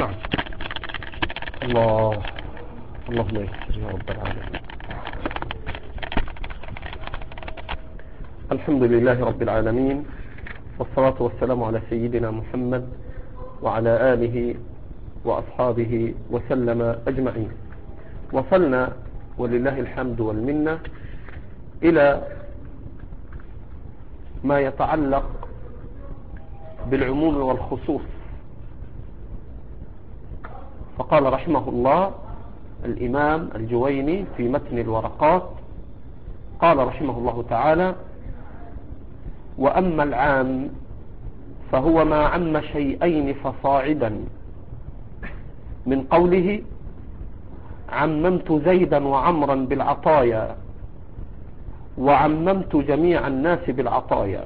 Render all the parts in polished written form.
نعم. اللهم يسر يا رب العالمين. الحمد لله رب العالمين، والصلاة والسلام على سيدنا محمد وعلى آله وأصحابه وسلم أجمعين. وصلنا ولله الحمد والمنة إلى ما يتعلق بالعموم والخصوص. فقال رحمه الله الإمام الجويني في متن الورقات، قال رحمه الله تعالى: وأما العام فهو ما عم شيئين فصاعدا، من قوله عممت زيدا وعمرا بالعطايا وعممت جميع الناس بالعطايا.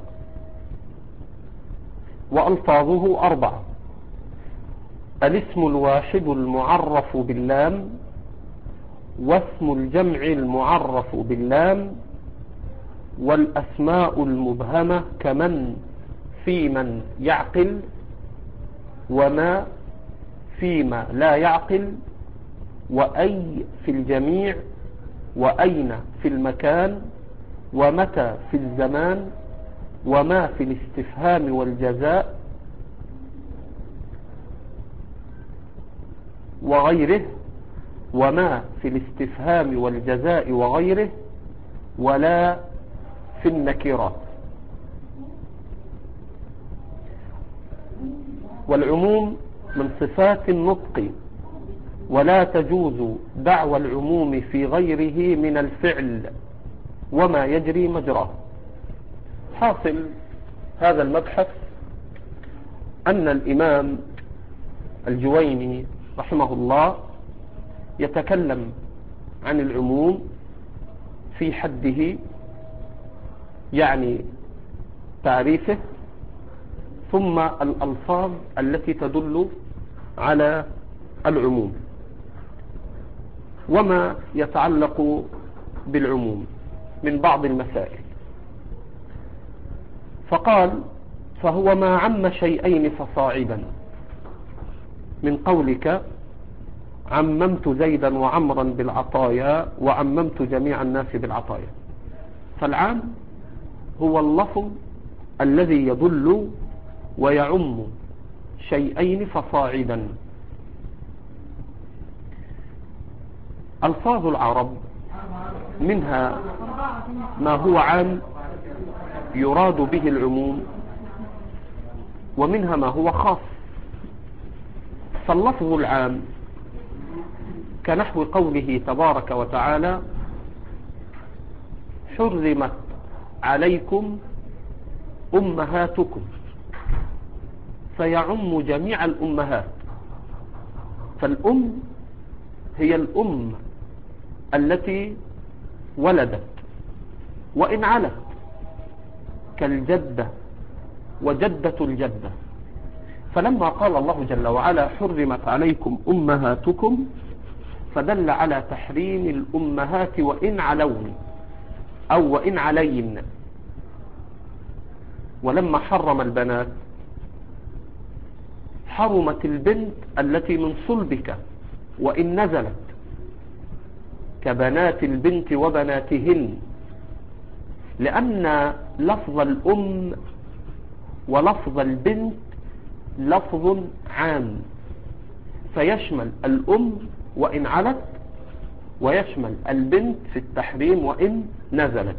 وألفاظه 4: الاسم الواحد المعرف باللام، واسم الجمع المعرف باللام، والأسماء المبهمة كمن في من يعقل، وما فيما لا يعقل، وأي في الجميع، وأين في المكان، ومتى في الزمان، وما في الاستفهام والجزاء وغيره، وما في الاستفهام والجزاء وغيره، ولا في النكرات. والعموم من صفات النطق، ولا تجوز دعوى العموم في غيره من الفعل وما يجري مجراه. حاصل هذا المبحث أن الإمام الجويني رحمه الله يتكلم عن العموم في حده، يعني تعريفه، ثم الألفاظ التي تدل على العموم، وما يتعلق بالعموم من بعض المسائل. فقال: فهو ما عم شيئين فصاعدا، من قولك عممت زيدا وعمرا بالعطايا وعممت جميع الناس بالعطايا. فالعام هو اللفظ الذي يدل ويعم شيئين فصاعدا. ألفاظ العرب منها ما هو عام يراد به العموم، ومنها ما هو خاص. فاللفظ العام كنحو قوله تبارك وتعالى: حرمت عليكم أمهاتكم، فيعم جميع الأمهات. فالأم هي الأم التي ولدت وإن علت، كالجدة وجدة الجدة. فلما قال الله جل وعلا حرمت عليكم أمهاتكم، فدل على تحريم الأمهات وإن علون أو وإن علين. ولما حرم البنات حرمت البنت التي من صلبك وإن نزلت، كبنات البنت وبناتهن، لأن لفظ الأم ولفظ البنت لفظ عام، فيشمل الأم وإن علت، ويشمل البنت في التحريم وإن نزلت.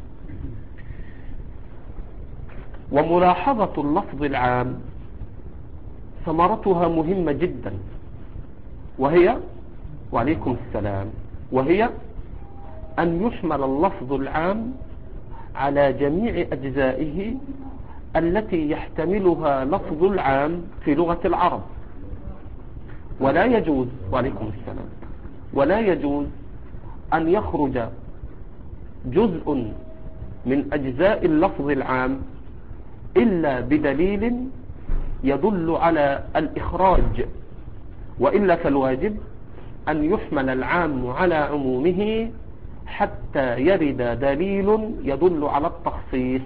وملاحظة اللفظ العام ثمرتها مهمة جدا، وهي وعليكم السلام، وهي أن يشمل اللفظ العام على جميع أجزائه التي يحتملها لفظ العام في لغة العرب. ولا يجوز وعليكم السلام ولا يجوز أن يخرج جزء من أجزاء اللفظ العام إلا بدليل يدل على الإخراج، وإلا فالواجب أن يحمل العام على عمومه حتى يرد دليل يدل على التخصيص.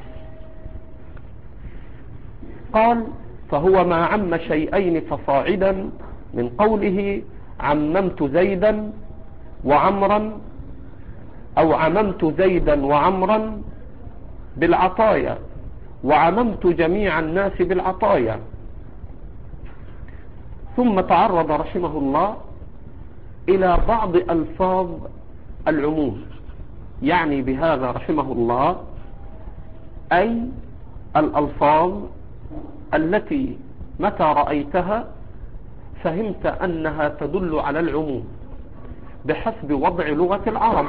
قال: فهو ما عم شيئين فصاعدا، من قوله عممت زيدا وعمرا، أو عممت زيدا وعمرا بالعطايا، وعممت جميع الناس بالعطايا. ثم تعرض رحمه الله إلى بعض ألفاظ العموم، يعني بهذا رحمه الله أي الألفاظ التي متى رأيتها فهمت أنها تدل على العموم بحسب وضع لغة العرب.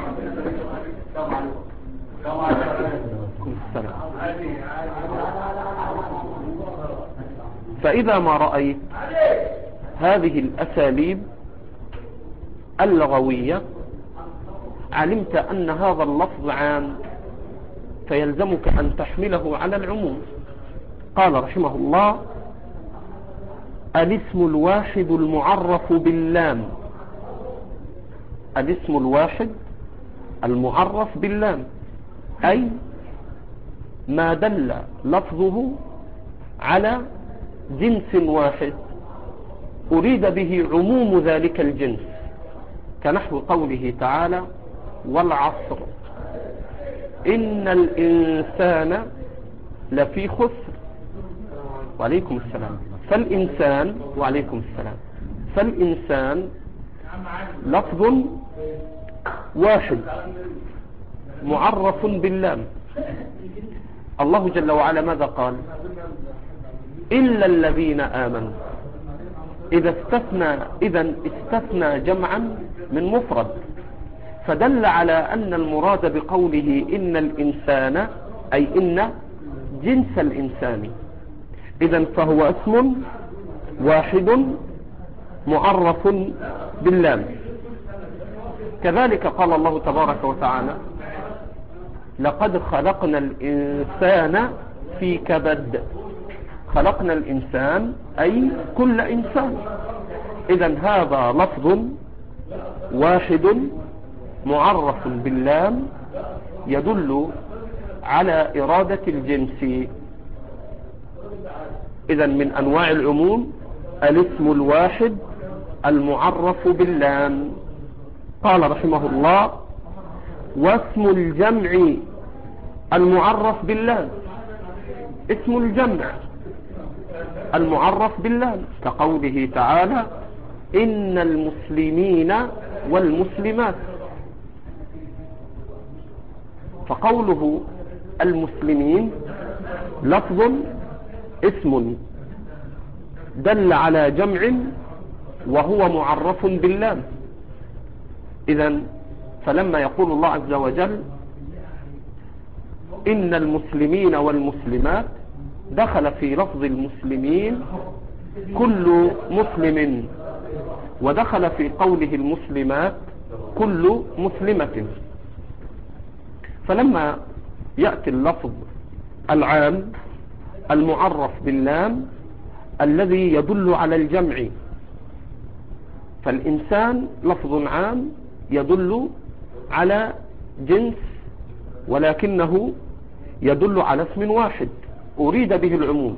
فإذا ما رأيت هذه الأساليب اللغوية علمت أن هذا اللفظ عام، فيلزمك أن تحمله على العموم. قال رحمه الله: الاسم الواحد المعرف باللام. الاسم الواحد المعرف باللام أي ما دل لفظه على جنس واحد أريد به عموم ذلك الجنس، كنحو قوله تعالى: والعصر إن الإنسان لفي خسر. وعليكم السلام. فالإنسان، وعليكم السلام، فالإنسان لفظ واحد معرف باللام. الله جل وعلا ماذا قال؟ إلا الذين آمنوا. إذا استثنى جمعا من مفرد، فدل على أن المراد بقوله إن الإنسان أي إن جنس الإنسان. إذن فهو اسم واحد معرف باللام. كذلك قال الله تبارك وتعالى: لقد خلقنا الإنسان في كبد. خلقنا الإنسان أي كل إنسان. إذن هذا لفظ واحد معرف باللام يدل على إرادة الجنس. إذن من أنواع العموم الاسم الواحد المعرف باللام. قال رحمه الله: واسم الجمع المعرف باللام. اسم الجمع المعرف باللام كقوله تعالى: إن المسلمين والمسلمات. فقوله المسلمين لفظ اسم دل على جمع وهو معرف باللام. إذن فلما يقول الله عز وجل إن المسلمين والمسلمات دخل في لفظ المسلمين كل مسلم، ودخل في قوله المسلمات كل مسلمة. فلما يأتي اللفظ العام المعرف باللام الذي يدل على الجمع، فالإنسان لفظ عام يدل على جنس ولكنه يدل على اسم واحد أريد به العموم.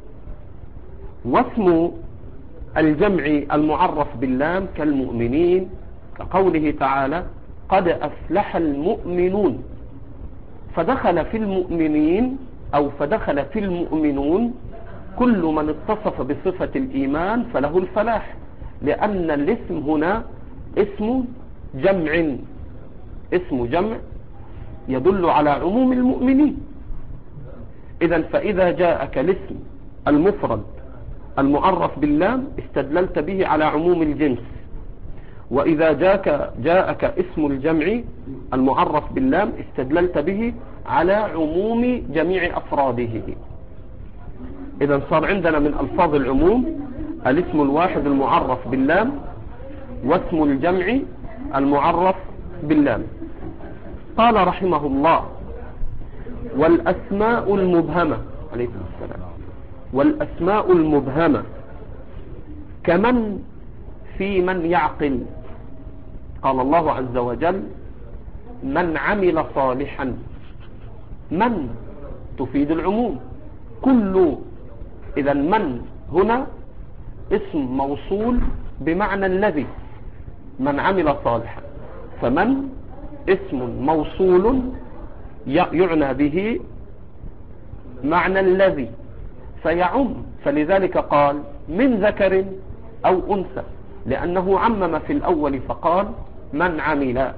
واسم الجمع المعرف باللام كالمؤمنين كقوله تعالى: قد أفلح المؤمنون. فدخل في المؤمنين أو فدخل في المؤمنون كل من اتصف بصفة الإيمان فله الفلاح، لأن الاسم هنا اسم جمع، اسم جمع يدل على عموم المؤمنين. إذن فإذا جاءك الاسم المفرد المعرف باللام استدللت به على عموم الجنس، وإذا جاءك اسم الجمع المعرف باللام استدللت به على عموم جميع أفراده. إذن صار عندنا من ألفاظ العموم الاسم الواحد المعرف باللام، واسم الجمع المعرف باللام. قال رحمه الله: والأسماء المبهمة. عليكم السلام. والأسماء المبهمة كمن في من يعقل. قال الله عز وجل: من عمل صالحا. من تفيد العموم كل. إذا من هنا اسم موصول بمعنى الذي، من عمل صالحا، فمن اسم موصول يعنى به معنى الذي فيعم، فلذلك قال من ذكر أو أنثى، لأنه عمم في الأول فقال من عمل.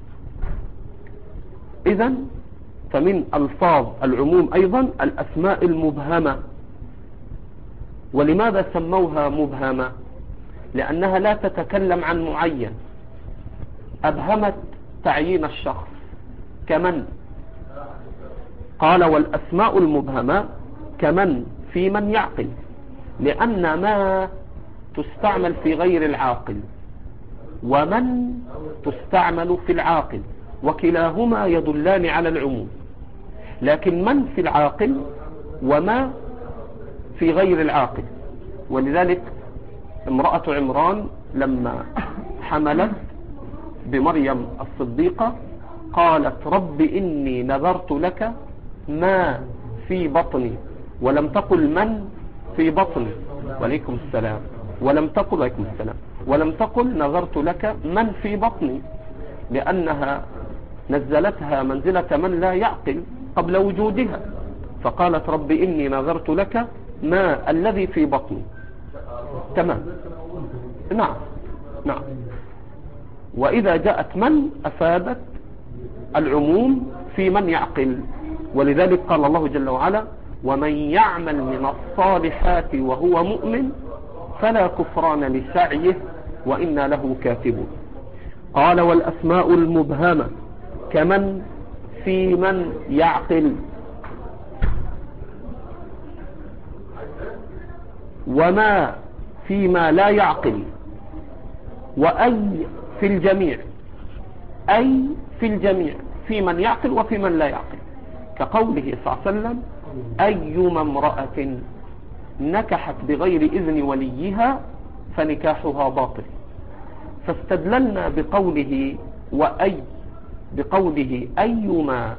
إذن فمن ألفاظ العموم أيضا الأسماء المبهمة. ولماذا سموها مبهمة؟ لأنها لا تتكلم عن معين، أبهمت تعيين الشخص. كمن قال والأسماء المبهمة كمن في من يعقل، لأن ما تستعمل في غير العاقل، ومن تستعمل في العاقل، وكلاهما يدلان على العموم، لكن من في العاقل وما في غير العاقل. ولذلك امرأة عمران لما حملت بمريم الصديقة قالت رب إني نذرت لك ما في بطني، ولم تقل من في بطني، وعليكم السلام، ولم تقل نذرت لك من في بطني، لأنها نزلتها منزلة من لا يعقل قبل وجودها، فقالت رب إني نذرت لك ما الذي في بطني. تمام. نعم. وإذا جاءت من أفادت العموم في من يعقل. ولذلك قال الله جل وعلا ومن يعمل من الصالحات وهو مؤمن فلا كفران لسعيه وإنا له كاتبون. قال والأسماء المبهمة كمن في من يعقل، وما فيما لا يعقل، وأي في الجميع، أي في الجميع في من يعقل وفي من لا يعقل، كقوله صلى الله عليه وسلم أيما امرأة نكحت بغير إذن وليها فنكاحها باطل. فاستدللنا بقوله أيما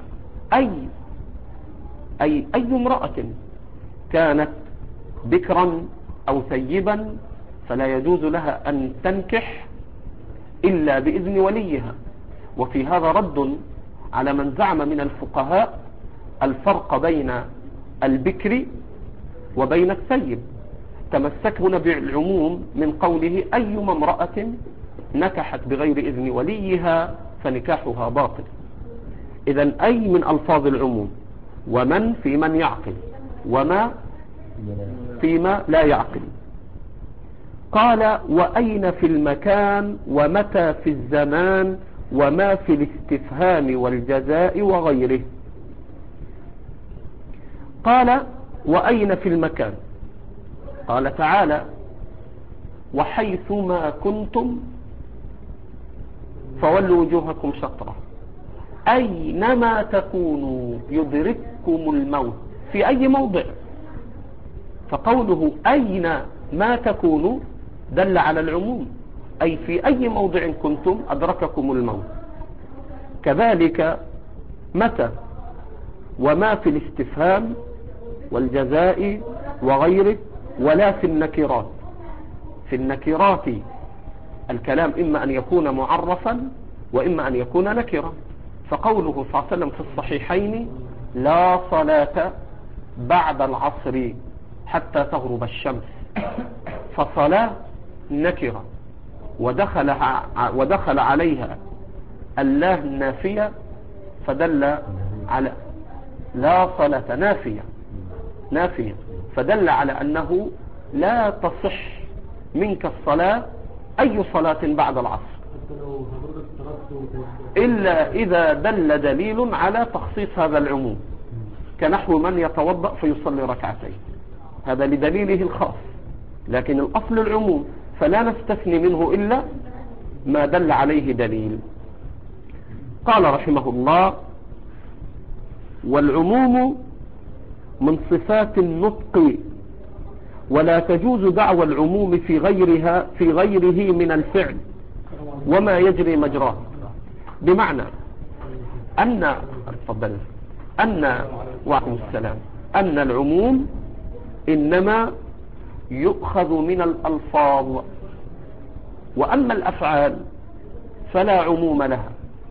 أي امرأة كانت بكرا أو ثيبا فلا يجوز لها أن تنكح إلا بإذن وليها. وفي هذا رد على من زعم من الفقهاء الفرق بين البكر وبين الثيب. تمسك هنا بالعموم من قوله أيما امرأة نكحت بغير إذن وليها فنكاحها باطل. إذن أي من ألفاظ العموم، ومن في من يعقل، وما فيما لا يعقل. قال وأين في المكان، ومتى في الزمان، وما في الاستفهام والجزاء وغيره. قال وأين في المكان، قال تعالى وحيثما كنتم فولوا وجوهكم شطرة، أينما تكونوا يدرككم الموت، في أي موضع. فقوله أين ما تكونوا دل على العموم، أي في أي موضع كنتم أدرككم الموت. كذلك متى، وما في الاستفهام والجزاء وغيره، ولا في النكرات. في النكرات الكلام إما أن يكون معرفا وإما أن يكون نكرا. فقوله صلى الله عليه وسلم في الصحيحين لا صلاة بعد العصر حتى تغرب الشمس، فصلاة نكرة ودخل عليها الله النافية فدل على لا صلاة نافية فدل على أنه لا تصح منك الصلاة أي صلاة بعد العصر إلا إذا دل دليل على تخصيص هذا العموم، كنحو من يتوضأ فيصلي ركعتين، هذا لدليله الخاص، لكن الأصل العموم فلا نستثني منه إلا ما دل عليه دليل. قال رحمه الله والعموم من صفات النطق، ولا تجوز دعوى العموم في غيره من الفعل وما يجري مجراه. بمعنى أن وعليكم السلام أن العموم إنما يؤخذ من الألفاظ وأما الأفعال فلا عموم لها،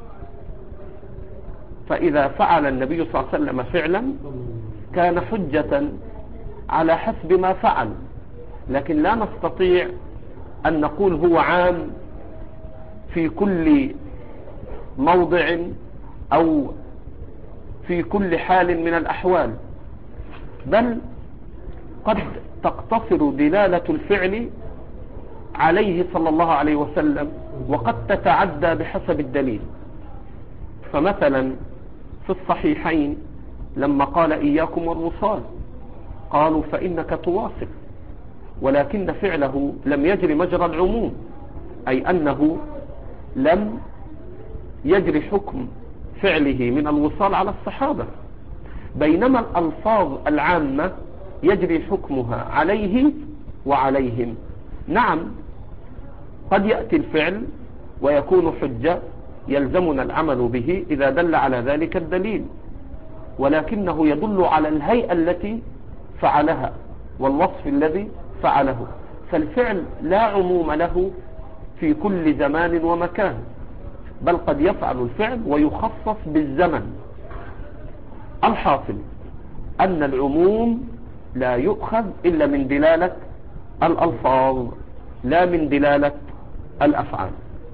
فإذا فعل النبي صلى الله عليه وسلم فعلا كان حجة على حسب ما فعل، لكن لا نستطيع أن نقول هو عام في كل موضع أو في كل حال من الأحوال، بل قد تقتصر دلالة الفعل عليه صلى الله عليه وسلم، وقد تتعدى بحسب الدليل. فمثلا في الصحيحين لما قال إياكم والوصال قالوا فإنك تواصل، ولكن فعله لم يجري مجرى العموم، أي أنه لم يجري حكم فعله من الوصال على الصحابة، بينما الألفاظ العامة يجري حكمها عليه وعليهم. نعم قد يأتي الفعل ويكون حجة يلزمنا العمل به إذا دل على ذلك الدليل، ولكنه يدل على الهيئة التي فعلها والوصف الذي فعله، فالفعل لا عموم له في كل زمان ومكان، بل قد يفعل الفعل ويخصص بالزمن. الحاصل أن العموم لا يؤخذ إلا من دلالة الألفاظ لا من دلالة الأفعال.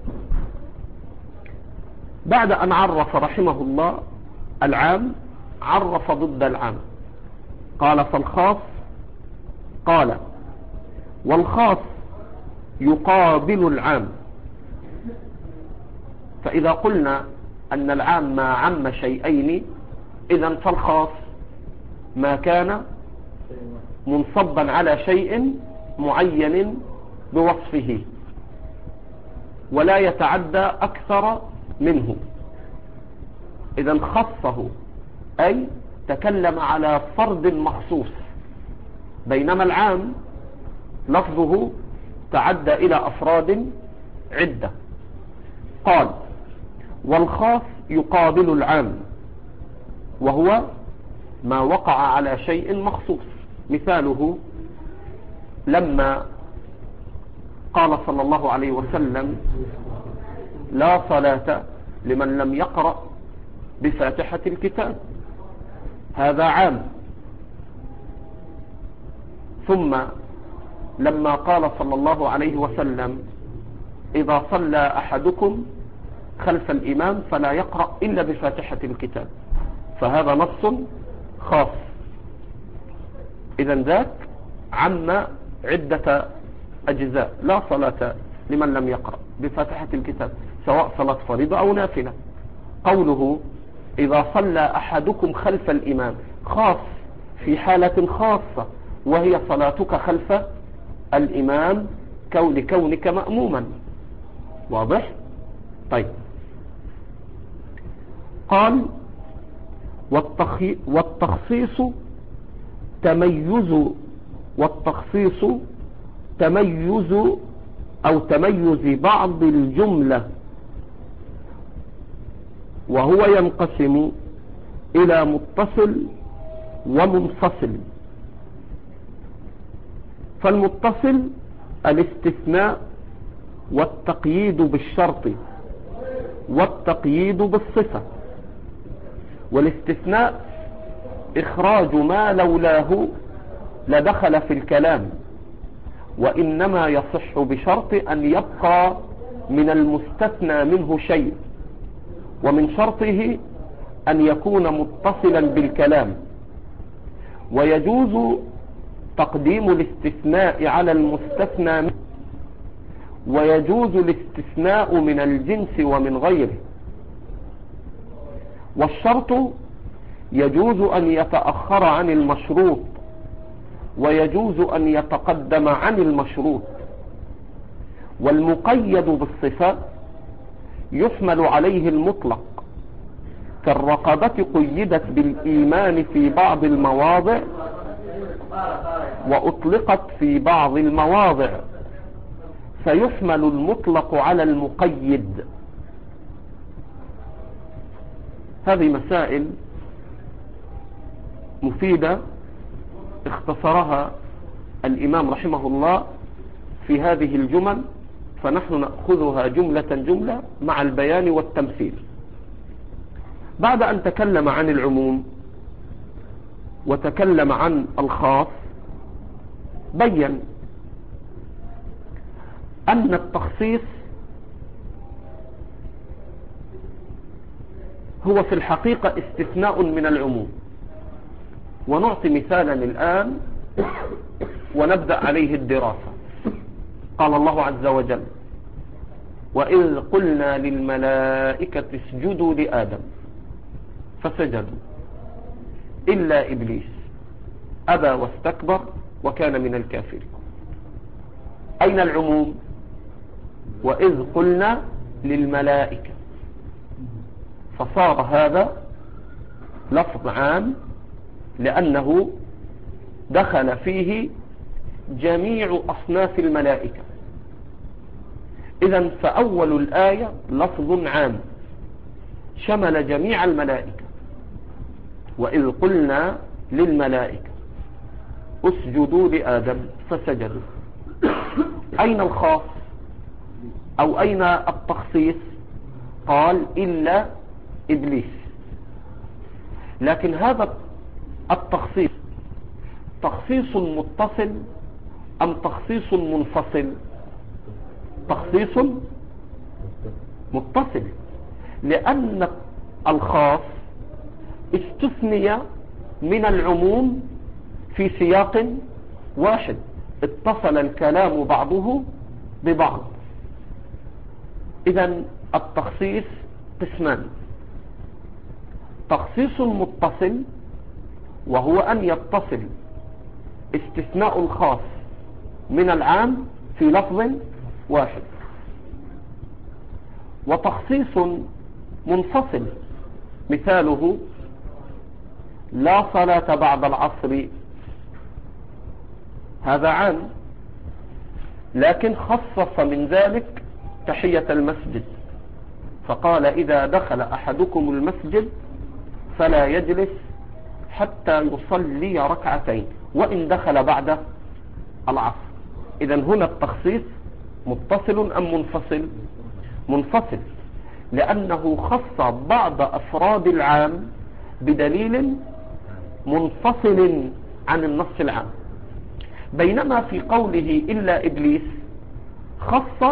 بعد أن عرف رحمه الله العام عرف ضد العام، قال فالخاص، قال والخاص يقابل العام. فإذا قلنا أن العام ما عم شيئين، إذن فالخاص ما كان منصبا على شيء معين بوصفه ولا يتعدى أكثر منه، إذن خصه أي تكلم على فرد مخصوص، بينما العام لفظه تعدى إلى أفراد عدة. قال والخاص يقابل العام، وهو ما وقع على شيء مخصوص. مثاله لما قال صلى الله عليه وسلم لا صلاة لمن لم يقرأ بفاتحة الكتاب، هذا عام. ثم لما قال صلى الله عليه وسلم إذا صلى أحدكم خلف الإمام فلا يقرأ إلا بفاتحة الكتاب، فهذا نص خاص. إذن ذاك عم عدة أجزاء، لا صلاة لمن لم يقرأ بفاتحة الكتاب سواء صلاة فريضة أو نافلة. قوله إذا صلى أحدكم خلف الإمام خاص في حالة خاصة، وهي صلاتك خلف الإمام لكونك مأموما. واضح؟ طيب. قال والتخصيص تميز أو تميز بعض الجملة، وهو ينقسم إلى متصل ومنفصل. فالمتصل الاستثناء والتقييد بالشرط والتقييد بالصفة، والاستثناء إخراج ما لولاه لدخل في الكلام، وإنما يصح بشرط أن يبقى من المستثنى منه شيء، ومن شرطه أن يكون متصلا بالكلام. ويجوز تقديم الاستثناء على المستثنى منه، ويجوز الاستثناء من الجنس ومن غيره. والشرط يجوز أن يتأخر عن المشروط، ويجوز أن يتقدم عن المشروط. والمقيد بالصفة يحمل عليه المطلق، كالرقبة قيدت بالإيمان في بعض المواضع وأطلقت في بعض المواضع، فيحمل المطلق على المقيد. هذه مسائل مفيدة اختصرها الإمام رحمه الله في هذه الجمل فنحن نأخذها جملة جملة مع البيان والتمثيل. بعد أن تكلم عن العموم وتكلم عن الخاص، بين أن التخصيص هو في الحقيقة استثناء من العموم. ونعطي مثالا الآن ونبدأ عليه الدراسة. قال الله عز وجل: وإذ قلنا للملائكة اسجدوا لآدم فسجدوا إلا إبليس أبى واستكبر وكان من الكافرين. أين العموم؟ وإذ قلنا للملائكة، فصار هذا لفظ عام لأنه دخل فيه جميع أصناف الملائكة. إذن فأول الآية لفظ عام شمل جميع الملائكة. وإذ قلنا للملائكة اسجدوا لآدم فسجدوا. أين الخاص أو أين التخصيص؟ قال إلا إبليس. لكن هذا التخصيص تخصيص متصل أم تخصيص منفصل؟ تخصيص متصل، لأن الخاص استثني من العموم في سياق واحد، اتصل الكلام بعضه ببعض. إذن التخصيص قسمان: تخصيص متصل وهو أن يتصل استثناء الخاص من العام في لفظ واحد، وتخصيص منفصل مثاله لا صلاة بعد العصر. هذا عام، لكن خصص من ذلك تحية المسجد، فقال إذا دخل أحدكم المسجد فلا يجلس حتى يصلي ركعتين وإن دخل بعد العصر. إذن هنا التخصيص متصل أم منفصل؟ منفصل، لأنه خص بعض أفراد العام بدليل منفصل عن النص العام. بينما في قوله إلا إبليس خص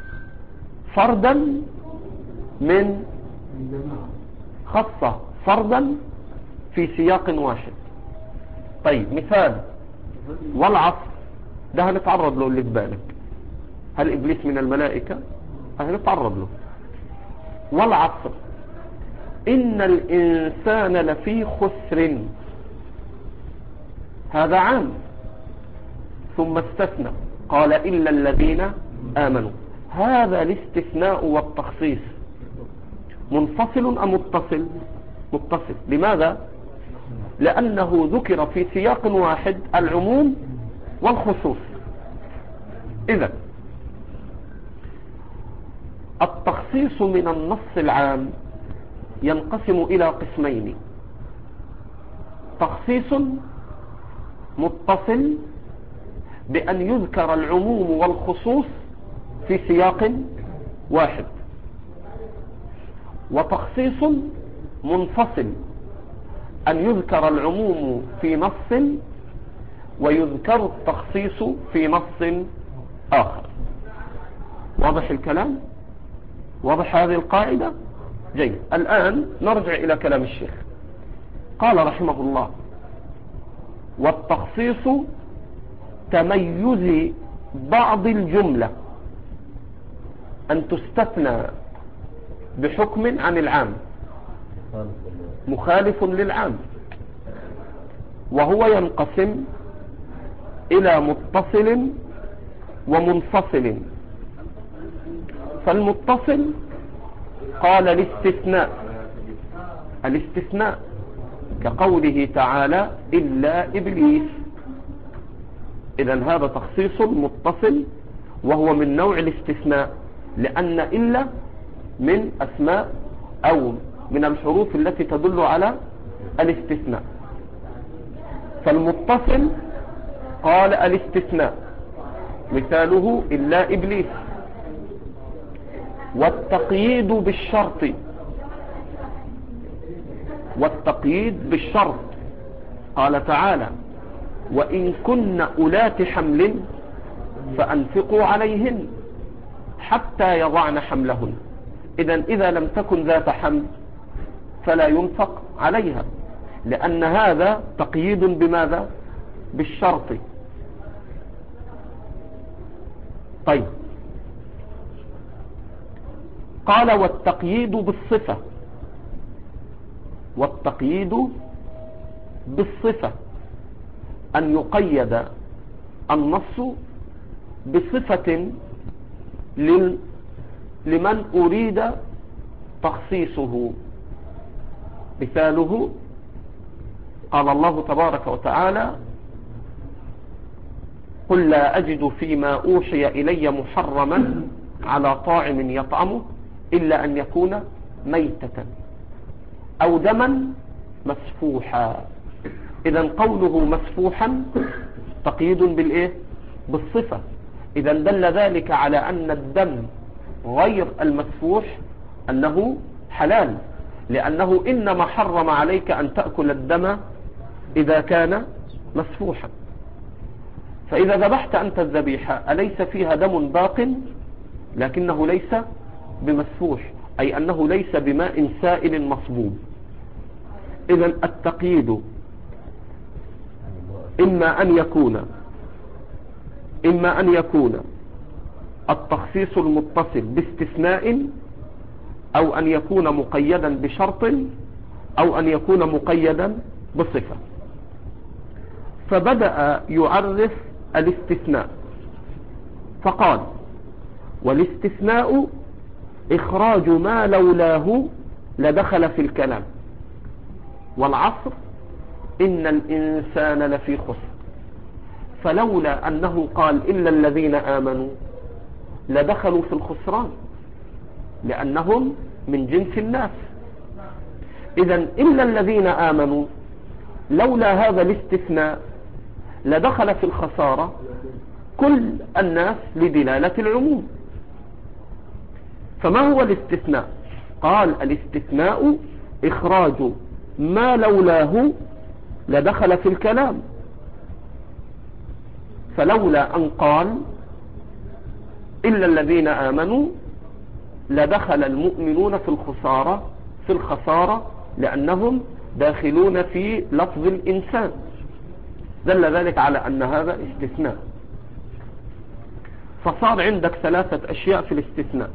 فردا في سياق واحد. طيب مثال والعصر، ده هنتعرض له اللي في بالك. هل إبليس من الملائكة؟ هنتعرض له. والعصر إن الإنسان لفي خسر، هذا عام، ثم استثنى قال إلا الذين آمنوا. هذا الاستثناء والتخصيص منفصل أم متصل؟ متصل. لماذا؟ لأنه ذكر في سياق واحد العموم والخصوص. إذن التخصيص من النص العام ينقسم إلى قسمين: تخصيص متصل بأن يذكر العموم والخصوص في سياق واحد، وتخصيص منفصل أن يذكر العموم في نص ويذكر التخصيص في نص آخر. واضح الكلام؟ واضح هذه القاعدة؟ جيد. الآن نرجع إلى كلام الشيخ. قال رحمه الله: والتخصيص تميز بعض الجملة أن تستثنى بحكم عن العام مخالف للعام، وهو ينقسم إلى متصل ومنفصل. فالمتصل قال الاستثناء كقوله تعالى إلا إبليس. إذن هذا تخصيص متصل وهو من نوع الاستثناء، لأن إلا من أسماء أو من الحروف التي تدل على الاستثناء. فالمتصل قال الاستثناء مثاله إلا إبليس. والتقييد بالشرط، والتقييد بالشرط. قال تعالى: وإن كن أولات حمل فأنفقوا عليهن حتى يضعن حملهن. إذا لم تكن ذات حمل فلا ينفق عليها، لأن هذا تقييد بماذا؟ بالشرط. طيب، قال: والتقييد بالصفة، والتقييد بالصفة أن يقيد النص بصفة لمن أريد تخصيصه. مثاله قال الله تبارك وتعالى: قل لا أجد فيما أوحي إلي محرما على طاعم يطعمه إلا أن يكون ميتة أو دما مسفوحا. إذن قوله مسفوحا تقييد بالإيه؟ بالصفة. إذن دل ذلك على أن الدم غير المسفوح أنه حلال، لأنه إنما حرم عليك أن تأكل الدم إذا كان مسفوحا. فإذا ذبحت أنت الذبيحة أليس فيها دم باق لكنه ليس بمسفوح، أي أنه ليس بماء سائل مصبوب. إذن التقييد إما أن يكون التخصيص المتصل باستثناء، أو أن يكون مقيدا بشرط، أو أن يكون مقيدا بصفة. فبدأ يعرف الاستثناء فقال: والاستثناء إخراج ما لولاه لدخل في الكلام، والعصر إن الإنسان لفي خسر. فلولا أنه قال إلا الذين آمنوا لدخلوا في الخسران، لأنهم من جنس الناس. إذن إلا الذين آمنوا لولا هذا الاستثناء لدخل في الخسارة كل الناس لدلالة العموم. فما هو الاستثناء؟ قال: الاستثناء إخراج ما لولاه لدخل في الكلام. فلولا أن قال إلا الذين آمنوا لدخل المؤمنون في الخسارة لأنهم داخلون في لفظ الإنسان. دل ذلك على أن هذا استثناء. فصار عندك ثلاثة أشياء في الاستثناء: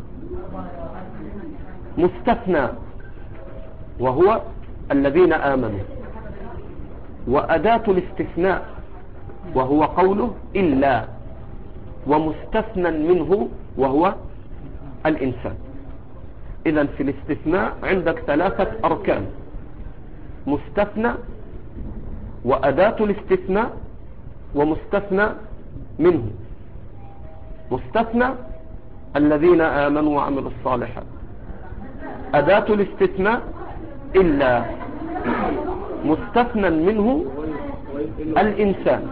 مستثنى وهو الذين آمنوا، وأداة الاستثناء وهو قوله إلا، ومستثنى منه وهو الإنسان. إذن في الاستثناء عندك ثلاثة أركان: مستثنى، وأداة الاستثناء، ومستثنى منه. مستثنى الذين آمنوا وعملوا الصالحات، أداة الاستثناء إلا، مستثنى منه الإنسان.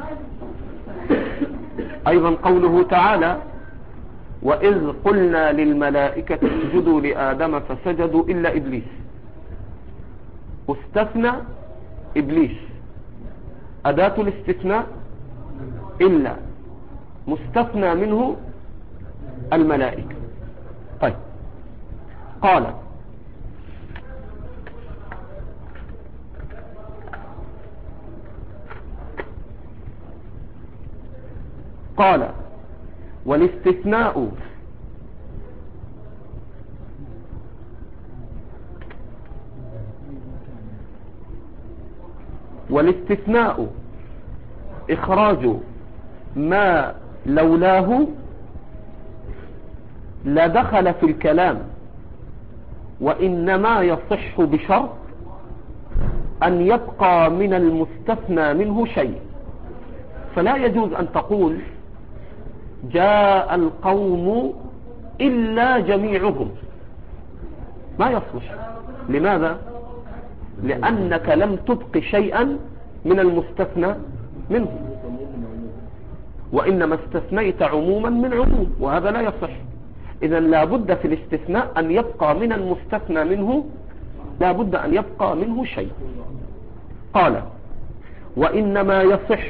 أيضا قوله تعالى: وإذ قلنا للملائكة اسجدوا لآدم فسجدوا إلا إبليس. مستثنى إبليس، أداة الاستثناء إلا، مستثنى منه الملائكة. طيب، قال والاستثناء إخراج ما لولاه لا دخل في الكلام، وإنما يصح بشرط أن يبقى من المستثنى منه شيء. فلا يجوز أن تقول جاء القوم إلا جميعهم، ما يصلح. لماذا؟ لأنك لم تبق شيئا من المستثنى منه، وإنما استثنيت عموما من عموم، وهذا لا يصح. إذا لابد في الاستثناء أن يبقى من المستثنى منه، لابد أن يبقى منه شيء. قال وإنما يصح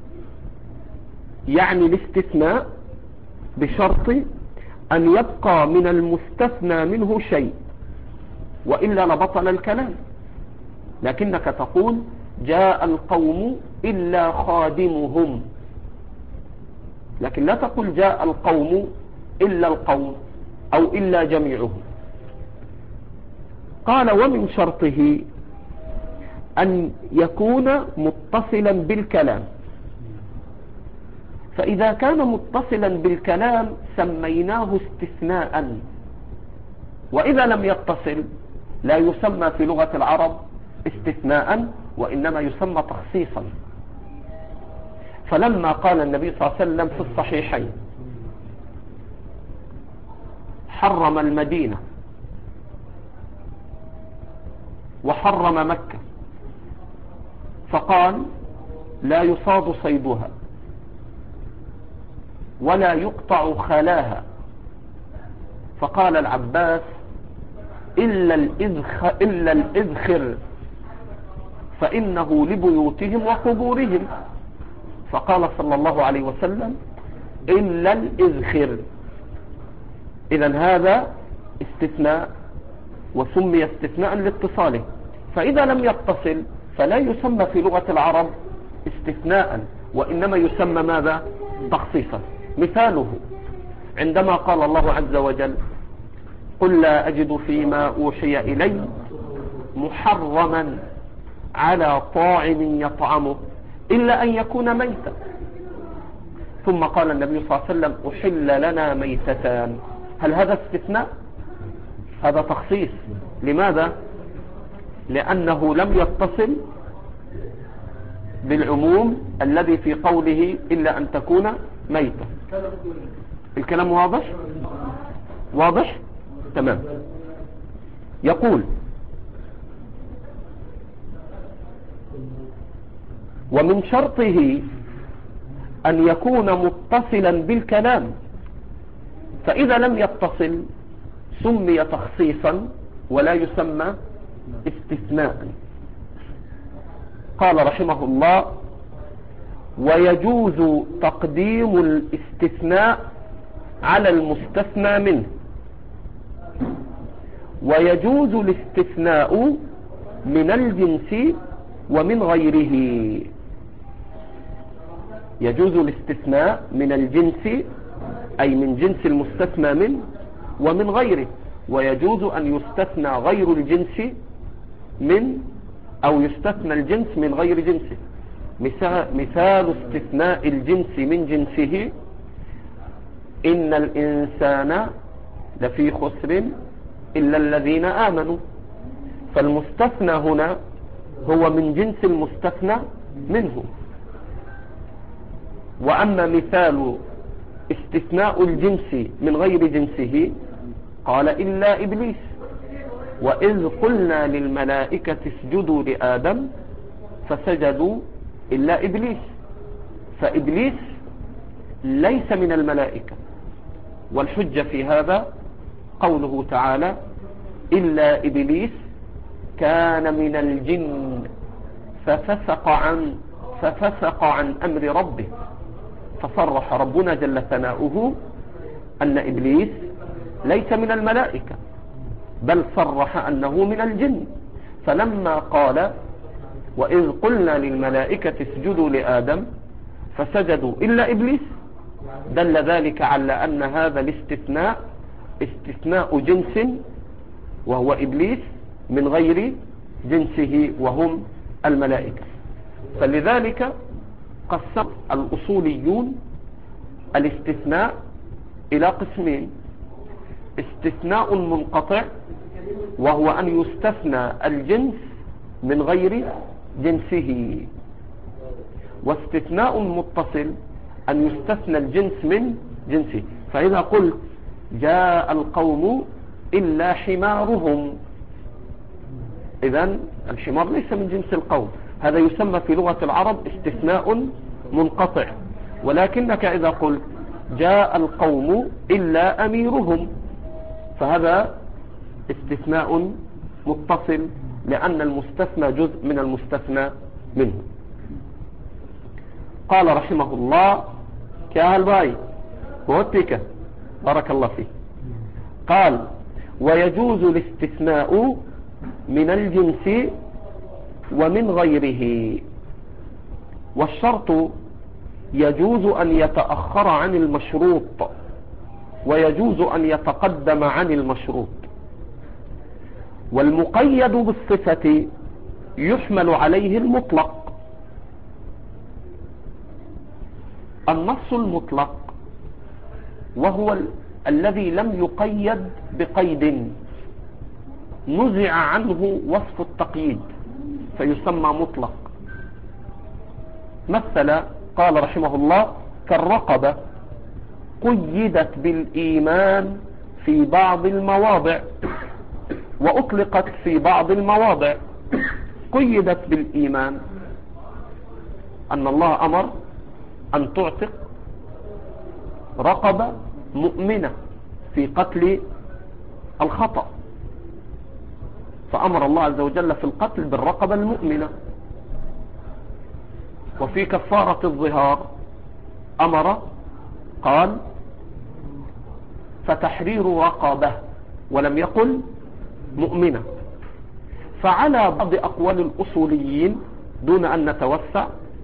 يعني الاستثناء بشرط أن يبقى من المستثنى منه شيء، وإلا لبطل الكلام. لكنك تقول جاء القوم إلا خادمهم، لكن لا تقول جاء القوم إلا القوم أو إلا جميعهم. قال ومن شرطه أن يكون متصلا بالكلام، فإذا كان متصلا بالكلام سميناه استثناء، وإذا لم يتصل لا يسمى في لغة العرب استثناء، وإنما يسمى تخصيصا. فلما قال النبي صلى الله عليه وسلم في الصحيحين حرم المدينة وحرم مكة، فقال لا يصاد صيدها ولا يقطع خلاها، فقال العباس إلا الإذخر فإنه لبيوتهم وقبورهم، فقال صلى الله عليه وسلم إلا الإذخر. إذن هذا استثناء، وسمي استثناء لاتصاله. فإذا لم يتصل فلا يسمى في لغة العرب استثناء، وإنما يسمى ماذا؟ تخصيصا. مثاله عندما قال الله عز وجل قل لا أجد فيما أوحي إلي محرما على طاعم يطعمه إلا أن يكون ميتا، ثم قال النبي صلى الله عليه وسلم أحل لنا ميتتان. هل هذا استثناء؟ هذا تخصيص. لماذا؟ لأنه لم يتصل بالعموم الذي في قوله إلا أن تكون ميتا. الكلام واضح؟ واضح؟ تمام. يقول ومن شرطه أن يكون متصلا بالكلام، فإذا لم يتصل سمي تخصيصا ولا يسمى استثناء. قال رحمه الله ويجوز تقديم الاستثناء على المستثنى منه، ويجوز الاستثناء من الجنس ومن غيره. يجوز الاستثناء من الجنس أي من جنس المستثنى منه ومن غيره، ويجوز أن يستثنى غير الجنس من أو يستثنى الجنس من غير جنسه. مثال استثناء الجنس من جنسه إن الإنسان لفي خسر إلا الذين آمنوا، فالمستثنى هنا هو من جنس المستثنى منه. وأما مثال استثناء الجنس من غير جنسه قال إلا إبليس، وإذ قلنا للملائكة اسجدوا لآدم فسجدوا إلا إبليس، فإبليس ليس من الملائكة. والحجة في هذا قوله تعالى إلا إبليس كان من الجن ففسق عن أمر ربه، فصرح ربنا جل ثناؤه أن إبليس ليس من الملائكة، بل صرح أنه من الجن. فلما قال وإذ قلنا للملائكة اسجدوا لآدم فسجدوا إلا إبليس، دل ذلك على أن هذا الاستثناء استثناء جنس وهو إبليس من غير جنسه وهم الملائكة. فلذلك قسم الأصوليون الاستثناء إلى قسمين: استثناء منقطع وهو أن يستثنى الجنس من غير جنسه، واستثناء متصل أن يستثنى الجنس من جنسه. فإذا قلت جاء القوم إلا حمارهم، إذن الحمار ليس من جنس القوم، هذا يسمى في لغة العرب استثناء منقطع. ولكنك إذا قلت جاء القوم إلا أميرهم، فهذا استثناء متصل لأن المستثنى جزء من المستثنى منه. قال رحمه الله كاهل باي وهتك بارك الله فيه. قال ويجوز الاستثناء من الجنس ومن غيره، والشرط يجوز أن يتأخر عن المشروط ويجوز أن يتقدم عن المشروط. والمقيد بالصفة يحمل عليه المطلق. النص المطلق وهو الذي لم يقيد بقيد، نزع عنه وصف التقييد فيسمى مطلق. مثل قال رحمه الله كالرقبة قيدت بالإيمان في بعض المواضع وأطلقت في بعض المواضع. قيدت بالإيمان أن الله أمر أن تعتق رقبة مؤمنة في قتل الخطأ، فأمر الله عز وجل في القتل بالرقبة المؤمنة. وفي كفارة الظهار أمر قال فتحرير رقبة ولم يقل مؤمنة. فعلى بعض أقوال الأصوليين دون أن نتوسع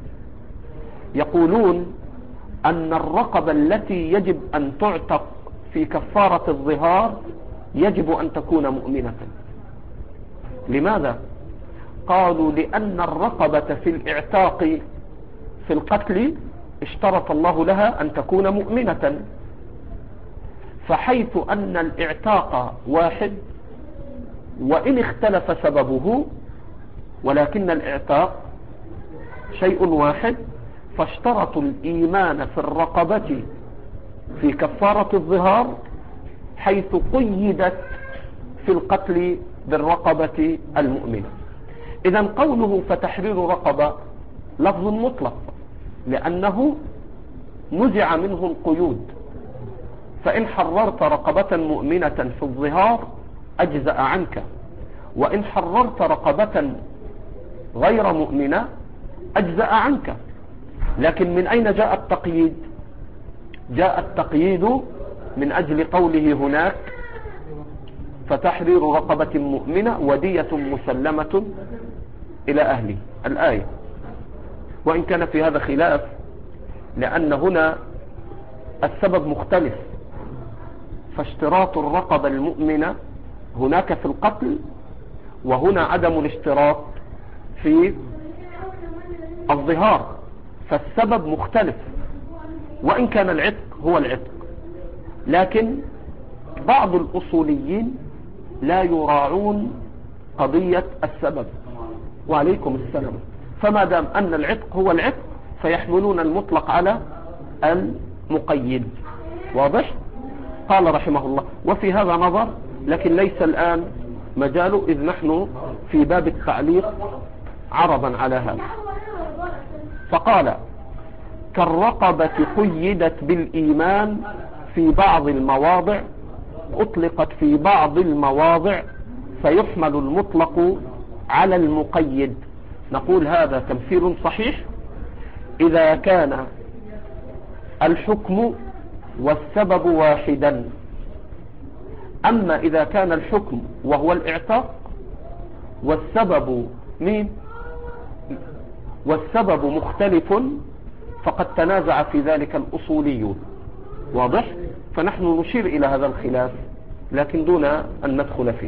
يقولون أن الرقبة التي يجب أن تعتق في كفارة الظهار يجب أن تكون مؤمنة. لماذا؟ قالوا لأن الرقبة في الاعتاق في القتل اشترط الله لها أن تكون مؤمنة، فحيث أن الاعتاق واحد وإن اختلف سببه ولكن الاعتاق شيء واحد، فاشترطوا الإيمان في الرقبة في كفارة الظهار حيث قيدت في القتل بالرقبة المؤمنة. إذن قوله فتحرير رقبة لفظ مطلق لأنه نزع منه القيود، فإن حررت رقبة مؤمنة في الظهار أجزأ عنك، وإن حررت رقبة غير مؤمنة أجزأ عنك. لكن من أين جاء التقييد؟ جاء التقييد من أجل قوله هناك فتحرير رقبة مؤمنة ودية مسلمة إلى أهله الآية. وإن كان في هذا خلاف لأن هنا السبب مختلف، فاشتراط الرقبة المؤمنة هناك في القتل وهنا عدم الاشتراط في الظهار، فالسبب مختلف. وإن كان العتق هو العتق، لكن بعض الأصوليين لا يراعون قضية السبب. وعليكم السلام. فما دام أن العتق هو العتق فيحملون المطلق على المقيد. واضح؟ قال رحمه الله وفي هذا نظر، لكن ليس الآن مجاله إذ نحن في باب التعليق عرضا على هذا. فقال كالرقبة قيدت بالإيمان في بعض المواضع أطلقت في بعض المواضع فيحمل المطلق على المقيد. نقول هذا تمثيل صحيح إذا كان الحكم والسبب واحدا. أما إذا كان الحكم وهو الاعتاق والسبب والسبب مختلف فقد تنازع في ذلك الأصوليون. واضح؟ فنحن نشير إلى هذا الخلاف لكن دون أن ندخل فيه.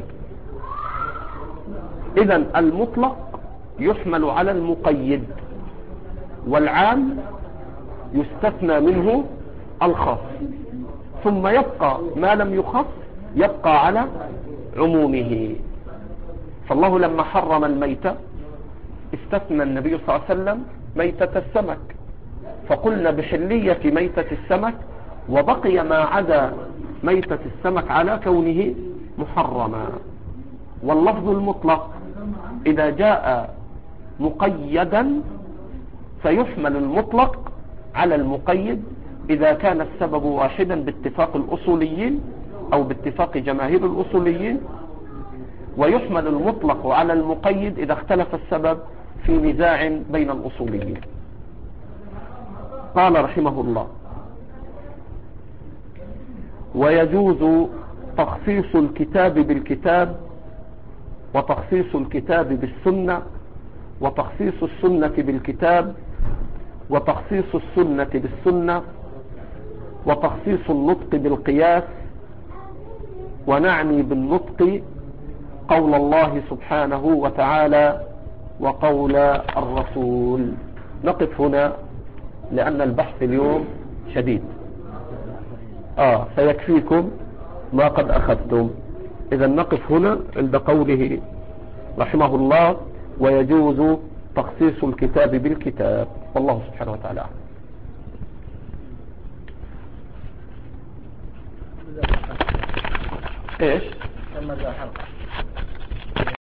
إذن المطلق يحمل على المقيد، والعام يستثنى منه الخاص، ثم يبقى ما لم يخص يبقى على عمومه. فالله لما حرم الميتة استثنى النبي صلى الله عليه وسلم ميتة السمك، فقلنا بحلية ميتة السمك وبقي ما عدا ميتة السمك على كونه محرما. واللفظ المطلق إذا جاء مقيدا فيحمل المطلق على المقيد إذا كان السبب واحدا باتفاق الأصوليين أو باتفاق جماهير الأصوليين، ويحمل المطلق على المقيد إذا اختلف السبب في نزاع بين الأصوليين. قال رحمه الله: ويجوز تخصيص الكتاب بالكتاب، وتخصيص الكتاب بالسنة، وتخصيص السنة بالكتاب، وتخصيص السنة بالسنة، وتخصيص النطق بالقياس. ونعني بالنطق قول الله سبحانه وتعالى وقول الرسول. نقف هنا لأن البحث اليوم شديد، سيكفيكم ما قد أخذتم. إذا نقف هنا عند قوله رحمه الله: ويجوز تخصيص الكتاب بالكتاب. والله سبحانه وتعالى أعلم. ايش؟